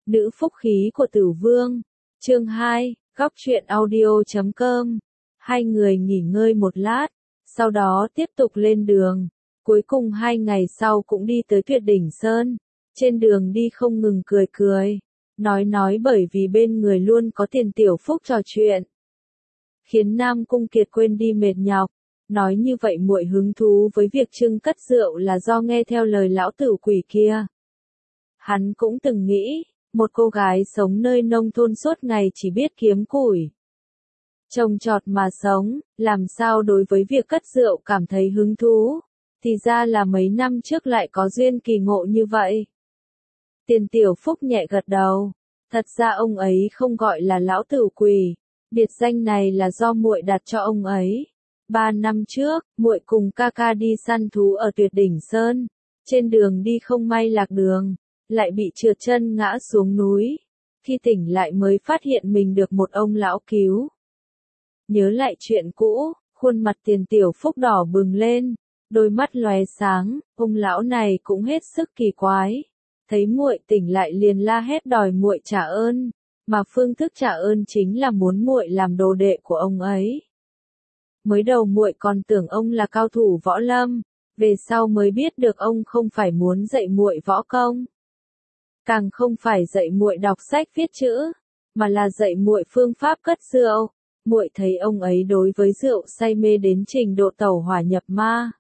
Nữ phúc khí của Tử Vương. Chương 2, góc truyện audio.com. Hai người nghỉ ngơi một lát, sau đó tiếp tục lên đường. Cuối cùng 2 ngày sau cũng đi tới Tuyệt Đỉnh Sơn. Trên đường đi không ngừng cười cười, nói bởi vì bên người luôn có Tiền Tiểu Phúc trò chuyện, khiến Nam Cung Kiệt quên đi mệt nhọc. Nói như vậy muội hứng thú với việc trưng cất rượu là do nghe theo lời lão tử quỷ kia. Hắn cũng từng nghĩ, một cô gái sống nơi nông thôn suốt ngày chỉ biết kiếm củi, trồng trọt mà sống, làm sao đối với việc cất rượu cảm thấy hứng thú, thì ra là mấy năm trước lại có duyên kỳ ngộ như vậy. Tiền Tiểu Phúc nhẹ gật đầu, thật ra ông ấy không gọi là lão tử quỷ, biệt danh này là do muội đặt cho ông ấy. 3 năm trước, muội cùng ca ca đi săn thú ở Tuyệt Đỉnh Sơn, trên đường đi không may lạc đường, lại bị trượt chân ngã xuống núi. Khi tỉnh lại mới phát hiện mình được một ông lão cứu. Nhớ lại chuyện cũ, khuôn mặt Tiền Tiểu Phúc đỏ bừng lên, đôi mắt lóe sáng, ông lão này cũng hết sức kỳ quái. Thấy muội tỉnh lại liền la hét đòi muội trả ơn, mà phương thức trả ơn chính là muốn muội làm đồ đệ của ông ấy. Mới đầu muội còn tưởng ông là cao thủ võ lâm, về sau mới biết được ông không phải muốn dạy muội võ công, càng không phải dạy muội đọc sách viết chữ, mà là dạy muội phương pháp cất rượu. Muội thấy ông ấy đối với rượu say mê đến trình độ tẩu hỏa nhập ma,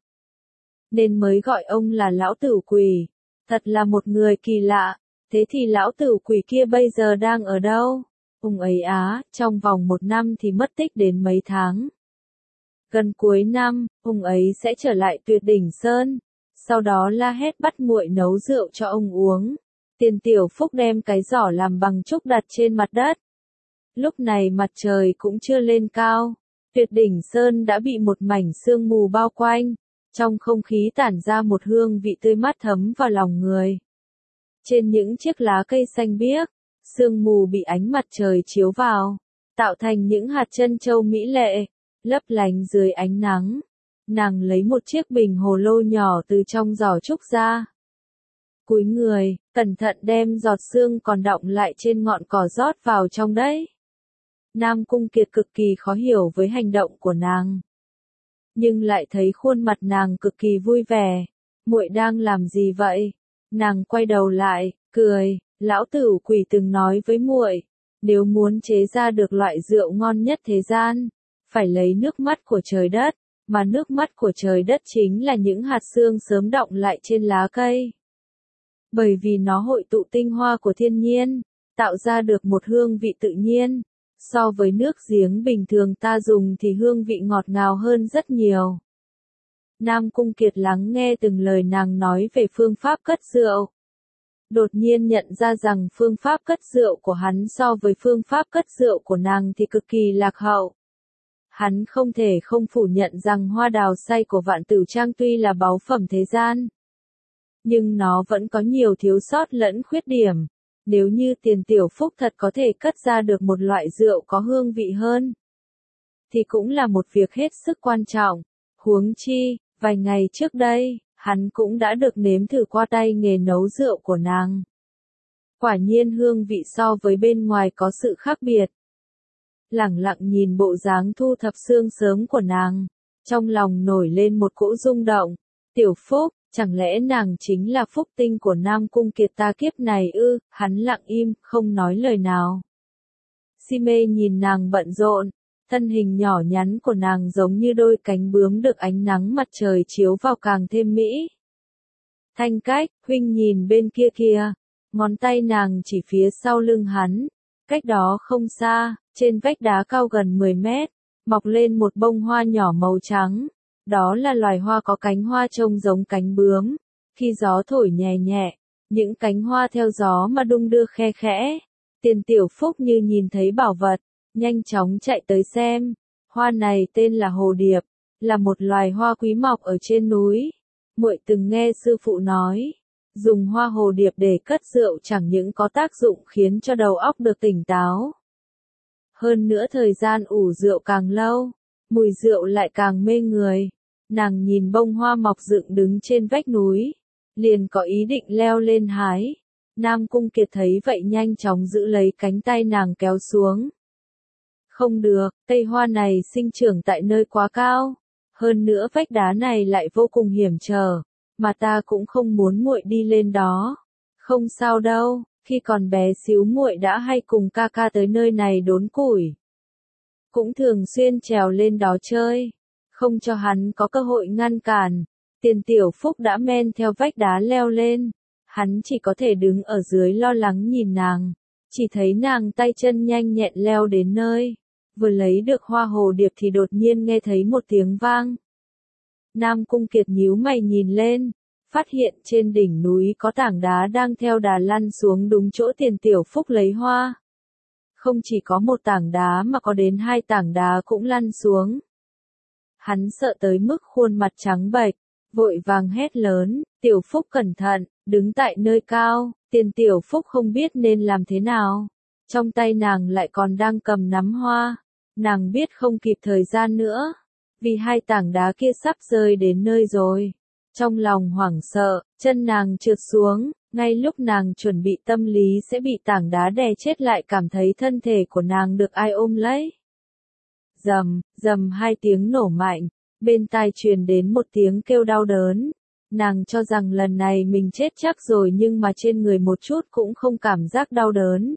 nên mới gọi ông là lão tử quỷ. Thật là một người kỳ lạ. Thế thì lão tử quỷ kia bây giờ đang ở đâu? Ông ấy trong vòng 1 năm thì mất tích đến mấy tháng. Gần cuối năm, ông ấy sẽ trở lại Tuyệt Đỉnh Sơn, sau đó la hét bắt muội nấu rượu cho ông uống. Tiền Tiểu Phúc đem cái giỏ làm bằng trúc đặt trên mặt đất. Lúc này mặt trời cũng chưa lên cao, Tuyệt Đỉnh Sơn đã bị một mảnh sương mù bao quanh, trong không khí tản ra một hương vị tươi mát thấm vào lòng người. Trên những chiếc lá cây xanh biếc, sương mù bị ánh mặt trời chiếu vào, tạo thành những hạt trân châu mỹ lệ, lấp lánh dưới ánh nắng. Nàng lấy một chiếc bình hồ lô nhỏ từ trong giỏ trúc ra. Cúi người, cẩn thận đem giọt sương còn đọng lại trên ngọn cỏ rót vào trong đấy. Nam Cung Kiệt cực kỳ khó hiểu với hành động của nàng, nhưng lại thấy khuôn mặt nàng cực kỳ vui vẻ. Muội đang làm gì vậy? Nàng quay đầu lại, cười, lão tử quỷ từng nói với muội, nếu muốn chế ra được loại rượu ngon nhất thế gian, phải lấy nước mắt của trời đất, mà nước mắt của trời đất chính là những hạt sương sớm đọng lại trên lá cây. Bởi vì nó hội tụ tinh hoa của thiên nhiên, tạo ra được một hương vị tự nhiên. So với nước giếng bình thường ta dùng thì hương vị ngọt ngào hơn rất nhiều. Nam Cung Kiệt lắng nghe từng lời nàng nói về phương pháp cất rượu. Đột nhiên nhận ra rằng phương pháp cất rượu của hắn so với phương pháp cất rượu của nàng thì cực kỳ lạc hậu. Hắn không thể không phủ nhận rằng hoa đào xay của Vạn Tử Trang tuy là báu phẩm thế gian, nhưng nó vẫn có nhiều thiếu sót lẫn khuyết điểm. Nếu như Tiền Tiểu Phúc thật có thể cất ra được một loại rượu có hương vị hơn, thì cũng là một việc hết sức quan trọng. Huống chi, vài ngày trước đây, hắn cũng đã được nếm thử qua tay nghề nấu rượu của nàng. Quả nhiên hương vị so với bên ngoài có sự khác biệt. Lẳng lặng nhìn bộ dáng thu thập sương sớm của nàng, trong lòng nổi lên một cỗ rung động. Tiểu Phúc, chẳng lẽ nàng chính là phúc tinh của Nam Cung Kiệt ta kiếp này ư? Hắn lặng im, không nói lời nào. Si mê nhìn nàng bận rộn, thân hình nhỏ nhắn của nàng giống như đôi cánh bướm được ánh nắng mặt trời chiếu vào càng thêm mỹ. Thanh Cách, huynh nhìn bên kia kìa, ngón tay nàng chỉ phía sau lưng hắn, cách đó không xa, trên vách đá cao gần 10 mét, mọc lên một bông hoa nhỏ màu trắng. Đó là loài hoa có cánh hoa trông giống cánh bướm. Khi gió thổi nhẹ nhẹ, những cánh hoa theo gió mà đung đưa khe khẽ. Tiền Tiểu Phúc như nhìn thấy bảo vật, nhanh chóng chạy tới xem. Hoa này tên là hồ điệp, là một loài hoa quý mọc ở trên núi. Muội từng nghe sư phụ nói, dùng hoa hồ điệp để cất rượu chẳng những có tác dụng khiến cho đầu óc được tỉnh táo. Hơn nữa thời gian ủ rượu càng lâu, mùi rượu lại càng mê người. Nàng nhìn bông hoa mọc dựng đứng trên vách núi, liền có ý định leo lên hái, Nam Cung Kiệt thấy vậy nhanh chóng giữ lấy cánh tay nàng kéo xuống. Không được, cây hoa này sinh trưởng tại nơi quá cao. Hơn nữa vách đá này lại vô cùng hiểm trở, mà ta cũng không muốn muội đi lên đó. Không sao đâu, khi còn bé xíu muội đã hay cùng ca ca tới nơi này đốn củi. Cũng thường xuyên trèo lên đó chơi, không cho hắn có cơ hội ngăn cản. Tiền Tiểu Phúc đã men theo vách đá leo lên, hắn chỉ có thể đứng ở dưới lo lắng nhìn nàng, chỉ thấy nàng tay chân nhanh nhẹn leo đến nơi. Vừa lấy được hoa hồ điệp thì đột nhiên nghe thấy một tiếng vang. Nam Cung Kiệt nhíu mày nhìn lên, phát hiện trên đỉnh núi có tảng đá đang theo đà lăn xuống đúng chỗ Tiền Tiểu Phúc lấy hoa. Không chỉ có một tảng đá mà có đến 2 tảng đá cũng lăn xuống. Hắn sợ tới mức khuôn mặt trắng bệch, vội vàng hét lớn, Tiểu Phúc cẩn thận, đứng tại nơi cao. Tiền Tiểu Phúc không biết nên làm thế nào. Trong tay nàng lại còn đang cầm nắm hoa. Nàng biết không kịp thời gian nữa, vì 2 tảng đá kia sắp rơi đến nơi rồi. Trong lòng hoảng sợ, chân nàng trượt xuống, ngay lúc nàng chuẩn bị tâm lý sẽ bị tảng đá đè chết lại cảm thấy thân thể của nàng được ai ôm lấy. Rầm, rầm 2 tiếng nổ mạnh, bên tai truyền đến một tiếng kêu đau đớn. Nàng cho rằng lần này mình chết chắc rồi nhưng mà trên người một chút cũng không cảm giác đau đớn.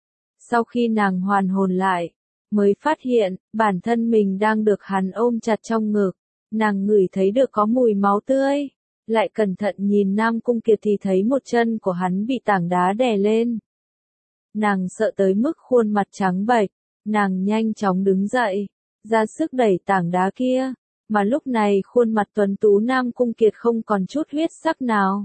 Sau khi nàng hoàn hồn lại, mới phát hiện, bản thân mình đang được hắn ôm chặt trong ngực. Nàng ngửi thấy được có mùi máu tươi, lại cẩn thận nhìn Nam Cung Kiệt thì thấy một chân của hắn bị tảng đá đè lên. Nàng sợ tới mức khuôn mặt trắng bệch, nàng nhanh chóng đứng dậy, ra sức đẩy tảng đá kia, mà lúc này khuôn mặt tuấn tú Nam Cung Kiệt không còn chút huyết sắc nào.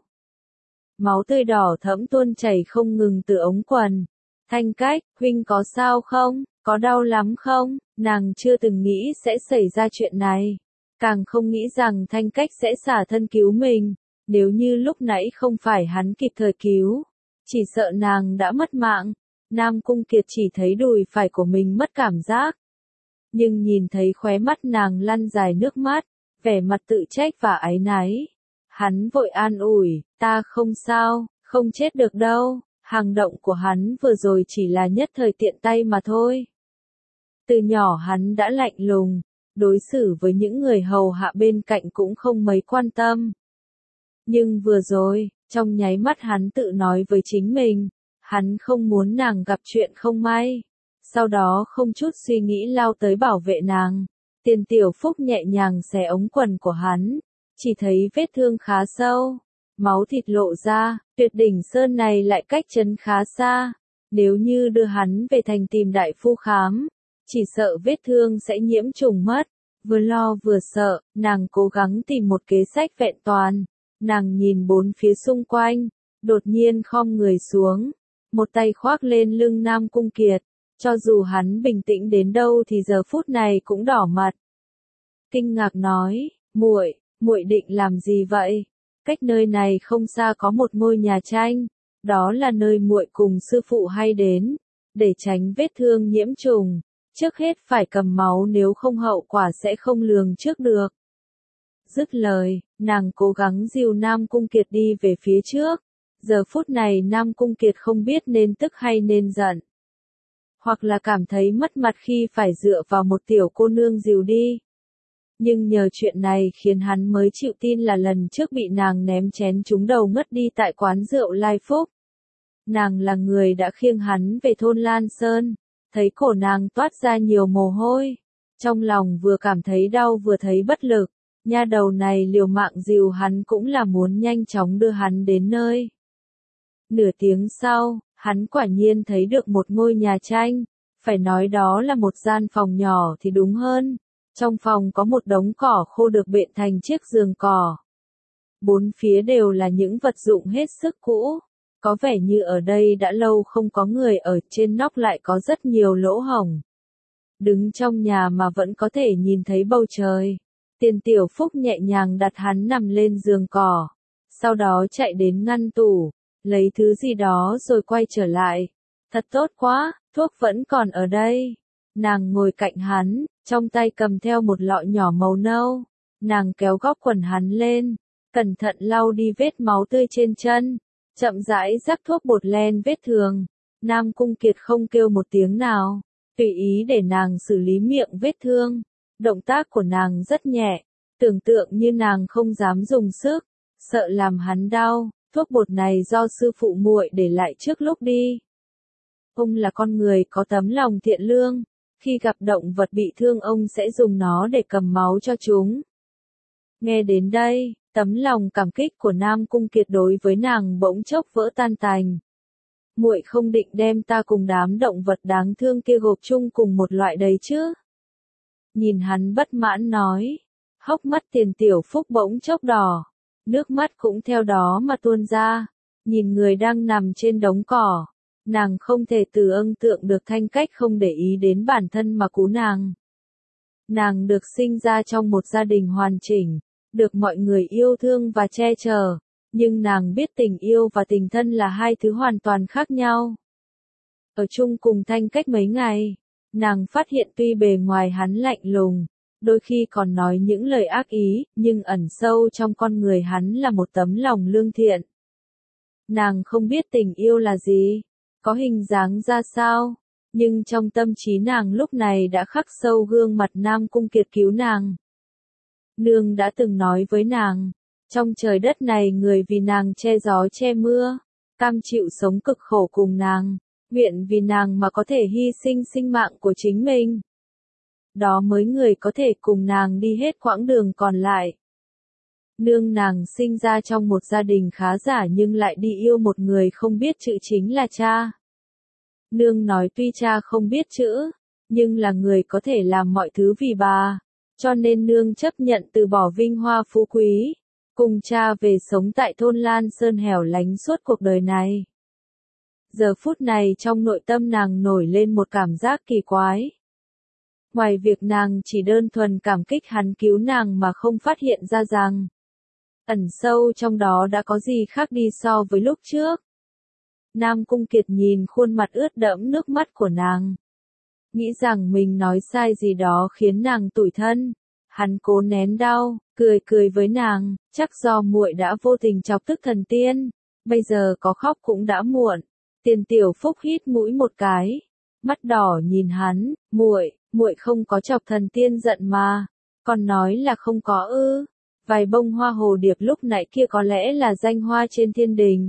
Máu tươi đỏ thẫm tuôn chảy không ngừng từ ống quần. Thanh Cách, huynh có sao không? Có đau lắm không? Nàng chưa từng nghĩ sẽ xảy ra chuyện này. Càng không nghĩ rằng Thanh Cách sẽ xả thân cứu mình. Nếu như lúc nãy không phải hắn kịp thời cứu, chỉ sợ nàng đã mất mạng. Nam Cung Kiệt chỉ thấy đùi phải của mình mất cảm giác. Nhưng nhìn thấy khóe mắt nàng lăn dài nước mắt, vẻ mặt tự trách và áy náy. Hắn vội an ủi, ta không sao, không chết được đâu. Hành động của hắn vừa rồi chỉ là nhất thời tiện tay mà thôi. Từ nhỏ hắn đã lạnh lùng, đối xử với những người hầu hạ bên cạnh cũng không mấy quan tâm. Nhưng vừa rồi, trong nháy mắt hắn tự nói với chính mình, hắn không muốn nàng gặp chuyện không may. Sau đó không chút suy nghĩ lao tới bảo vệ nàng. Tiền Tiểu Phúc nhẹ nhàng xé ống quần của hắn, chỉ thấy vết thương khá sâu, máu thịt lộ ra, Tuyệt Đỉnh Sơn này lại cách trấn khá xa. Nếu như đưa hắn về thành tìm đại phu khám, chỉ sợ vết thương sẽ nhiễm trùng mất. Vừa lo vừa sợ, nàng cố gắng tìm một kế sách vẹn toàn. Nàng nhìn bốn phía xung quanh, đột nhiên khom người xuống, một tay khoác lên lưng Nam Cung Kiệt. Cho dù hắn bình tĩnh đến đâu thì giờ phút này cũng đỏ mặt. Kinh ngạc nói, muội định làm gì vậy? Cách nơi này không xa có một ngôi nhà tranh, đó là nơi muội cùng sư phụ hay đến, để tránh vết thương nhiễm trùng. Trước hết phải cầm máu nếu không hậu quả sẽ không lường trước được. Dứt lời, nàng cố gắng dìu Nam Cung Kiệt đi về phía trước. Giờ phút này Nam Cung Kiệt không biết nên tức hay nên giận. Hoặc là cảm thấy mất mặt khi phải dựa vào một tiểu cô nương dìu đi. Nhưng nhờ chuyện này khiến hắn mới chịu tin là lần trước bị nàng ném chén trúng đầu ngất đi tại quán rượu Lai Phúc. Nàng là người đã khiêng hắn về thôn Lan Sơn, thấy cổ nàng toát ra nhiều mồ hôi. Trong lòng vừa cảm thấy đau vừa thấy bất lực, nha đầu này liều mạng dìu hắn cũng là muốn nhanh chóng đưa hắn đến nơi. Nửa tiếng sau, hắn quả nhiên thấy được một ngôi nhà tranh, phải nói đó là một gian phòng nhỏ thì đúng hơn. Trong phòng có một đống cỏ khô được bện thành chiếc giường cỏ. Bốn phía đều là những vật dụng hết sức cũ, có vẻ như ở đây đã lâu không có người ở, trên nóc lại có rất nhiều lỗ hổng. Đứng trong nhà mà vẫn có thể nhìn thấy bầu trời. Tiền Tiểu Phúc nhẹ nhàng đặt hắn nằm lên giường cỏ, sau đó chạy đến ngăn tủ, lấy thứ gì đó rồi quay trở lại. Thật tốt quá, thuốc vẫn còn ở đây. Nàng ngồi cạnh hắn, trong tay cầm theo một lọ nhỏ màu nâu. Nàng kéo góc quần hắn lên, cẩn thận lau đi vết máu tươi trên chân. chậm rãi rắc thuốc bột len vết thương. Nam Cung Kiệt không kêu một tiếng nào, tùy ý để nàng xử lý miệng vết thương. Động tác của nàng rất nhẹ, tưởng tượng như nàng không dám dùng sức, sợ làm hắn đau. Thuốc bột này do sư phụ muội để lại trước lúc đi. Ông là con người có tấm lòng thiện lương, khi gặp động vật bị thương ông sẽ dùng nó để cầm máu cho chúng. Nghe đến đây, tấm lòng cảm kích của Nam Cung Kiệt đối với nàng bỗng chốc vỡ tan tành. Muội không định đem ta cùng đám động vật đáng thương kia gộp chung cùng một loại đấy chứ? Nhìn hắn bất mãn nói, hốc mắt Tiền Tiểu Phúc bỗng chốc đỏ, nước mắt cũng theo đó mà tuôn ra. Nhìn người đang nằm trên đống cỏ, nàng không thể tưởng tượng được Thanh Cách không để ý đến bản thân mà cứu nàng. Nàng được sinh ra trong một gia đình hoàn chỉnh, được mọi người yêu thương và che chở, nhưng nàng biết tình yêu và tình thân là hai thứ hoàn toàn khác nhau. Ở chung cùng Thanh Cách mấy ngày, nàng phát hiện tuy bề ngoài hắn lạnh lùng, đôi khi còn nói những lời ác ý, nhưng ẩn sâu trong con người hắn là một tấm lòng lương thiện. Nàng không biết tình yêu là gì, có hình dáng ra sao, nhưng trong tâm trí nàng lúc này đã khắc sâu gương mặt Nam Cung Kiệt cứu nàng. Nương đã từng nói với nàng, trong trời đất này người vì nàng che gió che mưa, cam chịu sống cực khổ cùng nàng, nguyện vì nàng mà có thể hy sinh sinh mạng của chính mình. Đó mới người có thể cùng nàng đi hết quãng đường còn lại. Nương nàng sinh ra trong một gia đình khá giả nhưng lại đi yêu một người không biết chữ chính là cha. Nương nói tuy cha không biết chữ, nhưng là người có thể làm mọi thứ vì bà, cho nên nương chấp nhận từ bỏ vinh hoa phú quý, cùng cha về sống tại thôn Lan Sơn hẻo lánh suốt cuộc đời này. Giờ phút này trong nội tâm nàng nổi lên một cảm giác kỳ quái. Ngoài việc nàng chỉ đơn thuần cảm kích hắn cứu nàng mà không phát hiện ra rằng, ẩn sâu trong đó đã có gì khác đi so với lúc trước. Nam Cung Kiệt nhìn khuôn mặt ướt đẫm nước mắt của nàng, nghĩ rằng mình nói sai gì đó khiến nàng tủi thân. Hắn cố nén đau, cười với nàng, chắc do muội đã vô tình chọc tức thần tiên, bây giờ có khóc cũng đã muộn. Tiền Tiểu Phúc hít mũi một cái, mắt đỏ nhìn hắn, muội không có chọc thần tiên giận mà, còn nói là không có ư? Vài bông hoa hồ điệp lúc nãy kia có lẽ là danh hoa trên thiên đình.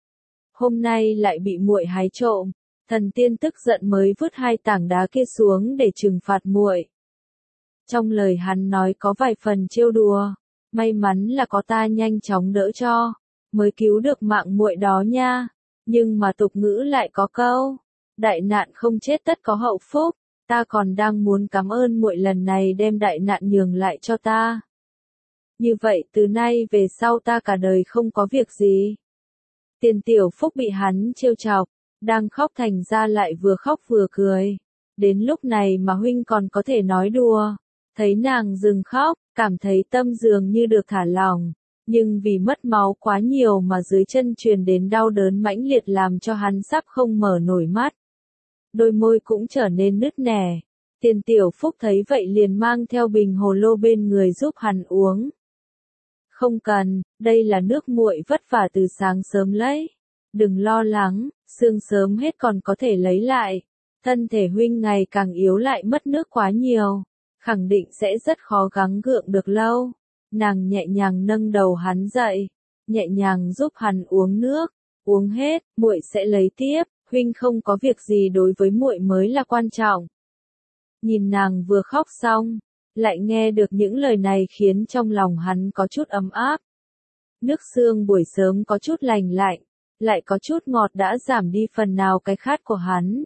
Hôm nay lại bị muội hái trộm, thần tiên tức giận mới vứt hai tảng đá kia xuống để trừng phạt muội. Trong lời hắn nói có vài phần trêu đùa, may mắn là có ta nhanh chóng đỡ cho, mới cứu được mạng muội đó nha. Nhưng mà tục ngữ lại có câu, đại nạn không chết tất có hậu phúc, ta còn đang muốn cảm ơn muội lần này đem đại nạn nhường lại cho ta. Như vậy từ nay về sau ta cả đời không có việc gì. Tiền Tiểu Phúc bị hắn trêu chọc, đang khóc thành ra lại vừa khóc vừa cười. Đến lúc này mà huynh còn có thể nói đùa. Thấy nàng dừng khóc, cảm thấy tâm dường như được thả lỏng, nhưng vì mất máu quá nhiều mà dưới chân truyền đến đau đớn mãnh liệt làm cho hắn sắp không mở nổi mắt. Đôi môi cũng trở nên nứt nẻ. Tiền Tiểu Phúc thấy vậy liền mang theo bình hồ lô bên người giúp hắn uống. Không cần, đây là nước muội vất vả từ sáng sớm lấy. Đừng lo lắng, xương sớm hết còn có thể lấy lại. Thân thể huynh ngày càng yếu lại mất nước quá nhiều, khẳng định sẽ rất khó gắng gượng được lâu. Nàng nhẹ nhàng nâng đầu hắn dậy, nhẹ nhàng giúp hắn uống nước, uống hết, muội sẽ lấy tiếp, huynh không có việc gì đối với muội mới là quan trọng. Nhìn nàng vừa khóc xong, lại nghe được những lời này khiến trong lòng hắn có chút ấm áp. Nước sương buổi sớm có chút lành lạnh, lại có chút ngọt đã giảm đi phần nào cái khát của hắn.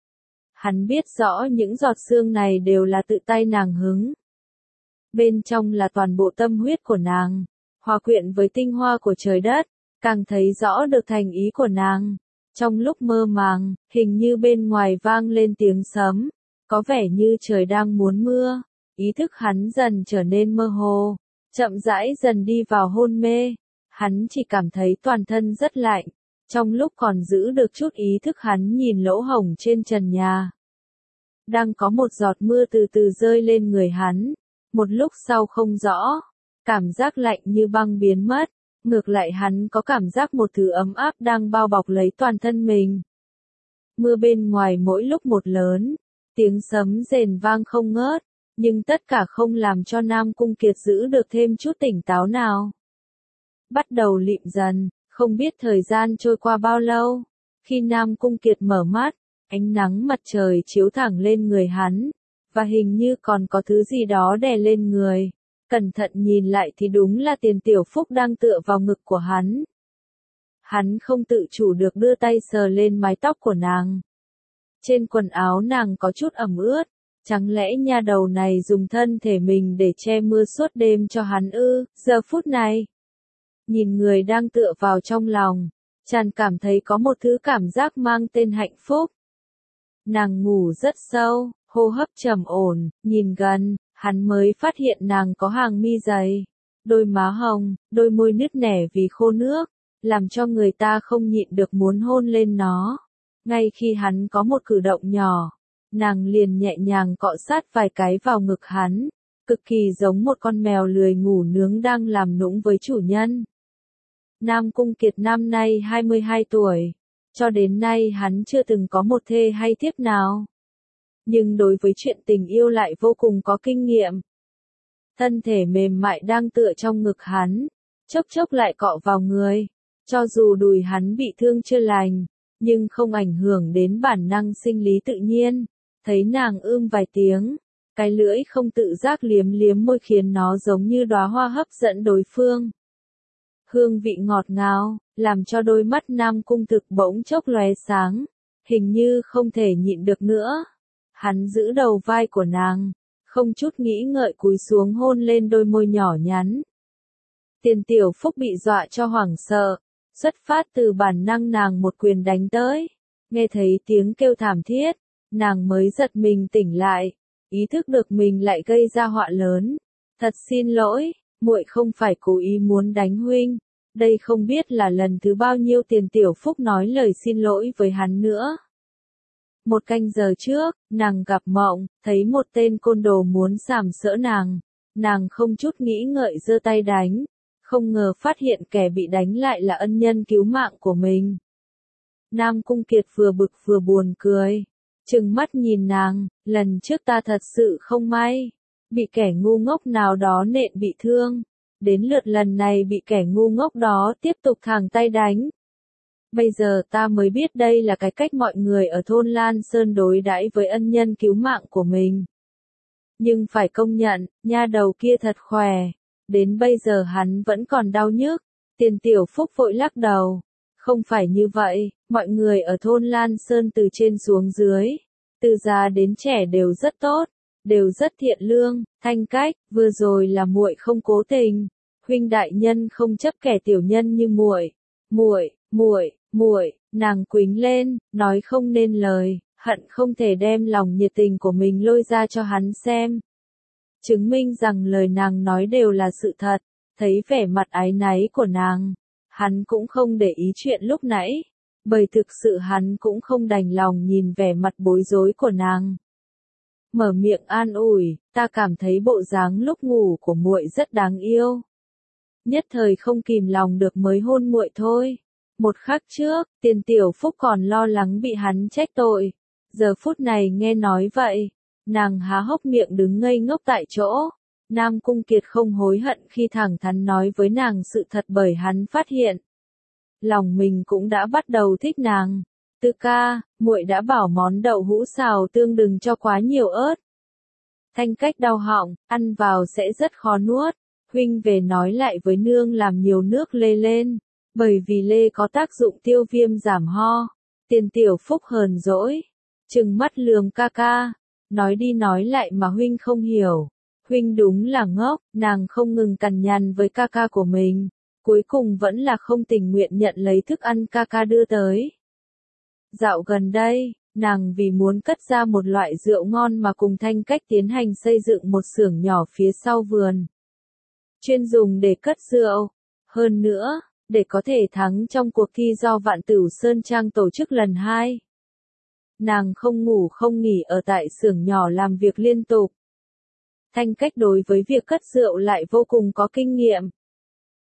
Hắn biết rõ những giọt sương này đều là tự tay nàng hứng. Bên trong là toàn bộ tâm huyết của nàng, hòa quyện với tinh hoa của trời đất, càng thấy rõ được thành ý của nàng. Trong lúc mơ màng, hình như bên ngoài vang lên tiếng sấm, có vẻ như trời đang muốn mưa, ý thức hắn dần trở nên mơ hồ, chậm rãi dần đi vào hôn mê. Hắn chỉ cảm thấy toàn thân rất lạnh, trong lúc còn giữ được chút ý thức hắn nhìn lỗ hổng trên trần nhà. Đang có một giọt mưa từ từ rơi lên người hắn, một lúc sau không rõ, cảm giác lạnh như băng biến mất, Ngược lại hắn có cảm giác một thứ ấm áp đang bao bọc lấy toàn thân mình. Mưa bên ngoài mỗi lúc một lớn, tiếng sấm rền vang không ngớt, nhưng tất cả không làm cho Nam Cung Kiệt giữ được thêm chút tỉnh táo nào. Bắt đầu lịm dần, không biết thời gian trôi qua bao lâu. Khi Nam Cung Kiệt mở mắt, ánh nắng mặt trời chiếu thẳng lên người hắn, và hình như còn có thứ gì đó đè lên người. Cẩn thận nhìn lại thì đúng là Tiền Tiểu Phúc đang tựa vào ngực của hắn. Hắn không tự chủ được đưa tay sờ lên mái tóc của nàng. Trên quần áo nàng có chút ẩm ướt, chẳng lẽ nha đầu này dùng thân thể mình để che mưa suốt đêm cho hắn ư? Giờ phút này, nhìn người đang tựa vào trong lòng, chàng cảm thấy có một thứ cảm giác mang tên hạnh phúc. Nàng ngủ rất sâu, hô hấp trầm ổn, nhìn gần, hắn mới phát hiện nàng có hàng mi dày, đôi má hồng, đôi môi nứt nẻ vì khô nước, làm cho người ta không nhịn được muốn hôn lên nó. Ngay khi hắn có một cử động nhỏ, nàng liền nhẹ nhàng cọ sát vài cái vào ngực hắn, cực kỳ giống một con mèo lười ngủ nướng đang làm nũng với chủ nhân. Nam Cung Kiệt năm nay 22 tuổi, cho đến nay hắn chưa từng có một thê hay thiếp nào. Nhưng đối với chuyện tình yêu lại vô cùng có kinh nghiệm. Thân thể mềm mại đang tựa trong ngực hắn, chốc chốc lại cọ vào người, cho dù đùi hắn bị thương chưa lành, nhưng không ảnh hưởng đến bản năng sinh lý tự nhiên. Thấy nàng vài tiếng, cái lưỡi không tự giác liếm liếm môi khiến nó giống như đóa hoa hấp dẫn đối phương. Hương vị ngọt ngào, làm cho đôi mắt Nam Cung Thực bỗng chốc lóe sáng, hình như không thể nhịn được nữa. Hắn giữ đầu vai của nàng, không chút nghĩ ngợi cúi xuống hôn lên đôi môi nhỏ nhắn. Tiền Tiểu Phúc bị dọa cho hoảng sợ, xuất phát từ bản năng nàng một quyền đánh tới. Nghe thấy tiếng kêu thảm thiết, nàng mới giật mình tỉnh lại, ý thức được mình lại gây ra họa lớn. Thật xin lỗi, muội không phải cố ý muốn đánh huynh. Đây không biết là lần thứ bao nhiêu Tiền Tiểu Phúc nói lời xin lỗi với hắn nữa. Một canh giờ trước, nàng gặp mộng, thấy một tên côn đồ muốn sàm sỡ nàng. Nàng không chút nghĩ ngợi giơ tay đánh, không ngờ phát hiện kẻ bị đánh lại là ân nhân cứu mạng của mình. Nam Cung Kiệt vừa bực vừa buồn cười, trừng mắt nhìn nàng, lần trước ta thật sự không may, bị kẻ ngu ngốc nào đó nện bị thương, đến lượt lần này bị kẻ ngu ngốc đó tiếp tục thẳng tay đánh. Bây giờ ta mới biết đây là cái cách mọi người ở thôn Lan Sơn đối đãi với ân nhân cứu mạng của mình. Nhưng phải công nhận, nha đầu kia thật khỏe, đến bây giờ hắn vẫn còn đau nhức. Tiền Tiểu Phúc vội lắc đầu. Không phải như vậy, mọi người ở thôn Lan Sơn từ trên xuống dưới, từ già đến trẻ đều rất tốt, đều rất thiện lương. Thanh Cách, vừa rồi là muội không cố tình, huynh đại nhân không chấp kẻ tiểu nhân như muội. Muội, nàng quýnh lên, nói không nên lời, hận không thể đem lòng nhiệt tình của mình lôi ra cho hắn xem. Chứng minh rằng lời nàng nói đều là sự thật. Thấy vẻ mặt áy náy của nàng, hắn cũng không để ý chuyện lúc nãy, bởi thực sự hắn cũng không đành lòng nhìn vẻ mặt bối rối của nàng. Mở miệng an ủi, ta cảm thấy bộ dáng lúc ngủ của muội rất đáng yêu. Nhất thời không kìm lòng được mới hôn muội thôi. Một khắc trước, Tiền Tiểu Phúc còn lo lắng bị hắn trách tội. Giờ phút này nghe nói vậy, nàng há hốc miệng đứng ngây ngốc tại chỗ. Nam Cung Kiệt không hối hận khi thẳng thắn nói với nàng sự thật bởi hắn phát hiện. Lòng mình cũng đã bắt đầu thích nàng. Tư ca, muội đã bảo món đậu hũ xào tương đừng cho quá nhiều ớt. Thanh Cách đau họng, ăn vào sẽ rất khó nuốt. Huynh về nói lại với nương làm nhiều nước lê lên, bởi vì lê có tác dụng tiêu viêm giảm ho. Tiền Tiểu Phúc hờn dỗi, trừng mắt lườm ca ca, nói đi nói lại mà huynh không hiểu. Huynh đúng là ngốc, nàng không ngừng cằn nhằn với ca ca của mình, cuối cùng vẫn là không tình nguyện nhận lấy thức ăn ca ca đưa tới. Dạo gần đây, nàng vì muốn cất ra một loại rượu ngon mà cùng Thanh Cách tiến hành xây dựng một xưởng nhỏ phía sau vườn, chuyên dùng để cất rượu. Hơn nữa, để có thể thắng trong cuộc thi do Vạn Tửu Sơn Trang tổ chức lần 2. Nàng không ngủ không nghỉ ở tại xưởng nhỏ làm việc liên tục. Thanh Cách đối với việc cất rượu lại vô cùng có kinh nghiệm.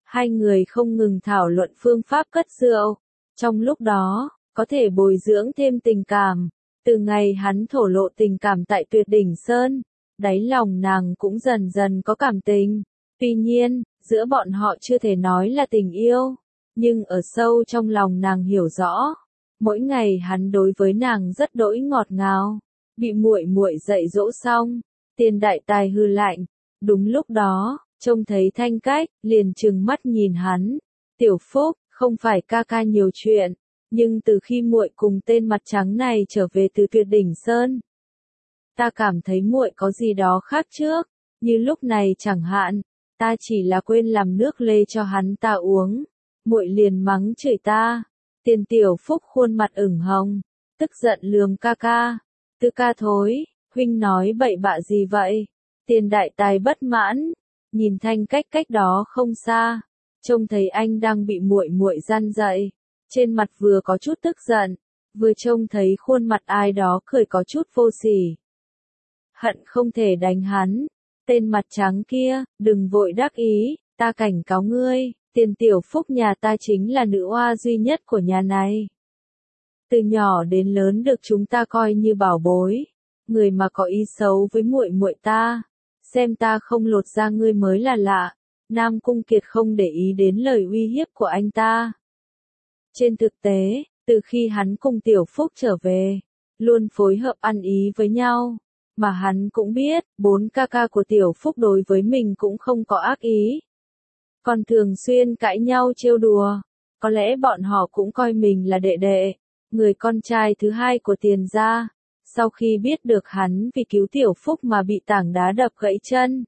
Hai người không ngừng thảo luận phương pháp cất rượu. Trong lúc đó, có thể bồi dưỡng thêm tình cảm. Từ ngày hắn thổ lộ tình cảm tại Tuyệt Đỉnh Sơn, đáy lòng nàng cũng dần dần có cảm tình. Tuy nhiên, giữa bọn họ chưa thể nói là tình yêu, nhưng ở sâu trong lòng nàng hiểu rõ, mỗi ngày hắn đối với nàng rất đỗi ngọt ngào. Bị muội muội dạy dỗ xong, Tiền Đại Tài hừ lạnh. Đúng lúc đó, trông thấy Thanh Cách, liền trừng mắt nhìn hắn. Tiểu Phúc, không phải ca ca nhiều chuyện, nhưng từ khi muội cùng tên mặt trắng này trở về từ Tuyệt Đỉnh Sơn, ta cảm thấy muội có gì đó khác trước, như lúc này chẳng hạn, ta chỉ là quên làm nước lê cho hắn ta uống, muội liền mắng chửi ta. Tiền Tiểu Phúc khuôn mặt ửng hồng, tức giận lườm ca ca. Tư ca thối, huynh nói bậy bạ gì vậy? Tiền Đại Tài bất mãn, nhìn Thanh Cách cách đó không xa, trông thấy anh đang bị muội muội gian dạy, trên mặt vừa có chút tức giận, vừa trông thấy khuôn mặt ai đó cười có chút vô sỉ. Hận không thể đánh hắn. Tên mặt trắng kia, đừng vội đắc ý, ta cảnh cáo ngươi, Tiền Tiểu Phúc nhà ta chính là nữ oa duy nhất của nhà này. Từ nhỏ đến lớn được chúng ta coi như bảo bối, người mà có ý xấu với muội muội ta, xem ta không lột ra ngươi mới là lạ. Nam Cung Kiệt không để ý đến lời uy hiếp của anh ta. Trên thực tế, từ khi hắn cùng Tiểu Phúc trở về, luôn phối hợp ăn ý với nhau, mà hắn cũng biết, bốn ca ca của Tiểu Phúc đối với mình cũng không có ác ý. Còn thường xuyên cãi nhau trêu đùa, có lẽ bọn họ cũng coi mình là đệ đệ, người con trai thứ hai của Tiền gia. Sau khi biết được hắn vì cứu Tiểu Phúc mà bị tảng đá đập gãy chân,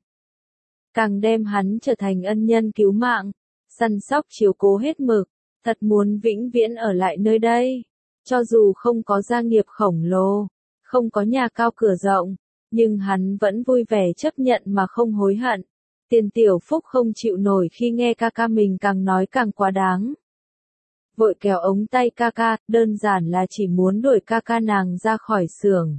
càng đem hắn trở thành ân nhân cứu mạng, săn sóc chiếu cố hết mực, thật muốn vĩnh viễn ở lại nơi đây. Cho dù không có gia nghiệp khổng lồ, không có nhà cao cửa rộng, nhưng hắn vẫn vui vẻ chấp nhận mà không hối hận. Tiền Tiểu Phúc không chịu nổi khi nghe ca ca mình càng nói càng quá đáng. Vội kéo ống tay ca ca, đơn giản là chỉ muốn đuổi ca ca nàng ra khỏi xưởng.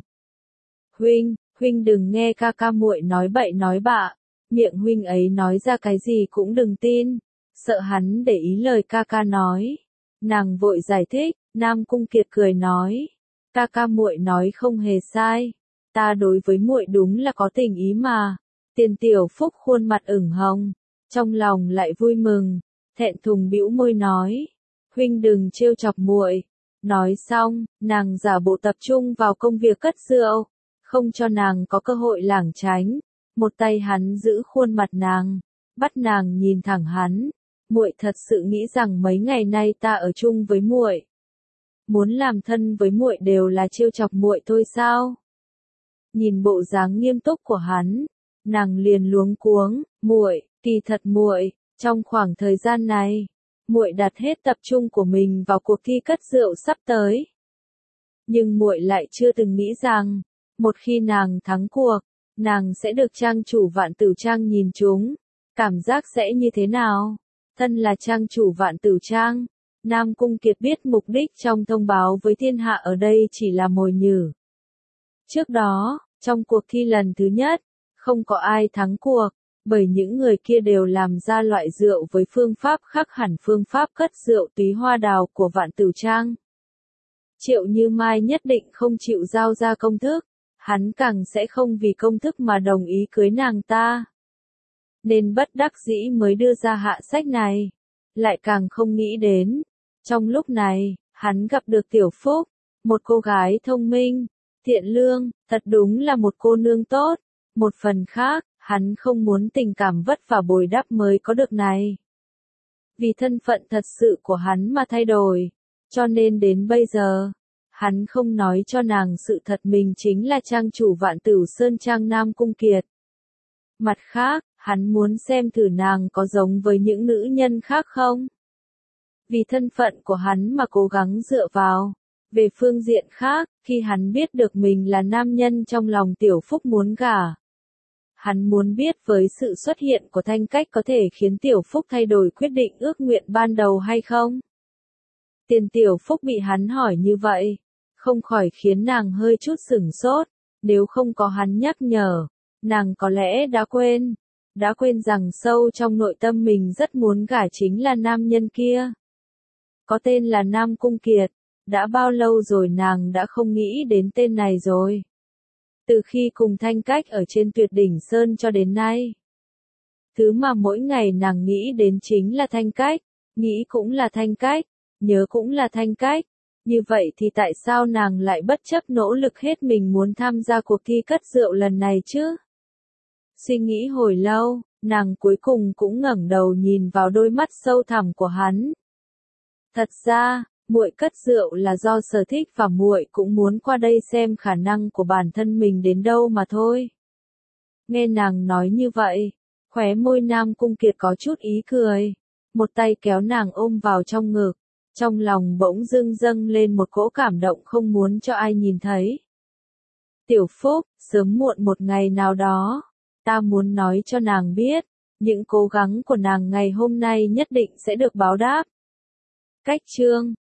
Huynh đừng nghe ca ca muội nói bậy nói bạ, miệng huynh ấy nói ra cái gì cũng đừng tin, sợ hắn để ý lời ca ca nói. Nàng vội giải thích, Nam Cung Kiệt cười nói, ca ca muội nói không hề sai, ta đối với muội đúng là có tình ý mà. Tiền Tiểu Phúc khuôn mặt ửng hồng, trong lòng lại vui mừng, thẹn thùng bĩu môi nói, huynh đừng trêu chọc muội. Nói xong, nàng giả bộ tập trung vào công việc cất rượu, không cho nàng có cơ hội lảng tránh. Một tay hắn giữ khuôn mặt nàng, bắt nàng nhìn thẳng hắn. Muội thật sự nghĩ rằng mấy ngày nay ta ở chung với muội, muốn làm thân với muội đều là trêu chọc muội thôi sao? Nhìn bộ dáng nghiêm túc của hắn, nàng liền luống cuống, muội, kỳ thật muội, trong khoảng thời gian này, muội đặt hết tập trung của mình vào cuộc thi cất rượu sắp tới. Nhưng muội lại chưa từng nghĩ rằng, một khi nàng thắng cuộc, nàng sẽ được trang chủ Vạn Tử Trang nhìn trúng. Cảm giác sẽ như thế nào? Thân là trang chủ Vạn Tử Trang, Nam Cung Kiệt biết mục đích trong thông báo với thiên hạ ở đây chỉ là mồi nhử. Trước đó, trong cuộc thi lần thứ nhất, không có ai thắng cuộc, bởi những người kia đều làm ra loại rượu với phương pháp khác hẳn phương pháp cất rượu túy hoa đào của Vạn Tử Trang. Triệu Như Mai nhất định không chịu giao ra công thức, hắn càng sẽ không vì công thức mà đồng ý cưới nàng ta. Nên bất đắc dĩ mới đưa ra hạ sách này, lại càng không nghĩ đến. Trong lúc này, hắn gặp được Tiểu Phúc, một cô gái thông minh, thiện lương, thật đúng là một cô nương tốt. Một phần khác, hắn không muốn tình cảm vất vả bồi đắp mới có được này. Vì thân phận thật sự của hắn mà thay đổi, cho nên đến bây giờ, hắn không nói cho nàng sự thật mình chính là trang chủ Vạn Tử Sơn Trang Nam Cung Kiệt. Mặt khác, hắn muốn xem thử nàng có giống với những nữ nhân khác không. Vì thân phận của hắn mà cố gắng dựa vào. Về phương diện khác, khi hắn biết được mình là nam nhân trong lòng Tiểu Phúc muốn gả, hắn muốn biết với sự xuất hiện của Thanh Cách có thể khiến Tiểu Phúc thay đổi quyết định ước nguyện ban đầu hay không. Tiền Tiểu Phúc bị hắn hỏi như vậy, không khỏi khiến nàng hơi chút sửng sốt, nếu không có hắn nhắc nhở, nàng có lẽ đã quên. đã quên rằng sâu trong nội tâm mình rất muốn gả chính là nam nhân kia. Có tên là Nam Cung Kiệt, đã bao lâu rồi nàng đã không nghĩ đến tên này rồi. Từ khi cùng Thanh Cách ở trên Tuyệt Đỉnh Sơn cho đến nay. Thứ mà mỗi ngày nàng nghĩ đến chính là Thanh Cách, nghĩ cũng là Thanh Cách, nhớ cũng là Thanh Cách. Như vậy thì tại sao nàng lại bất chấp nỗ lực hết mình muốn tham gia cuộc thi cất rượu lần này chứ? Suy nghĩ hồi lâu, nàng cuối cùng cũng ngẩng đầu nhìn vào đôi mắt sâu thẳm của hắn. Thật ra, muội cất rượu là do sở thích và muội cũng muốn qua đây xem khả năng của bản thân mình đến đâu mà thôi. Nghe nàng nói như vậy, khóe môi Nam Cung Kiệt có chút ý cười, một tay kéo nàng ôm vào trong ngực, trong lòng bỗng dưng dâng lên một cỗ cảm động không muốn cho ai nhìn thấy. Tiểu Phúc, sớm muộn một ngày nào đó, ta muốn nói cho nàng biết, những cố gắng của nàng ngày hôm nay nhất định sẽ được báo đáp. Cách chương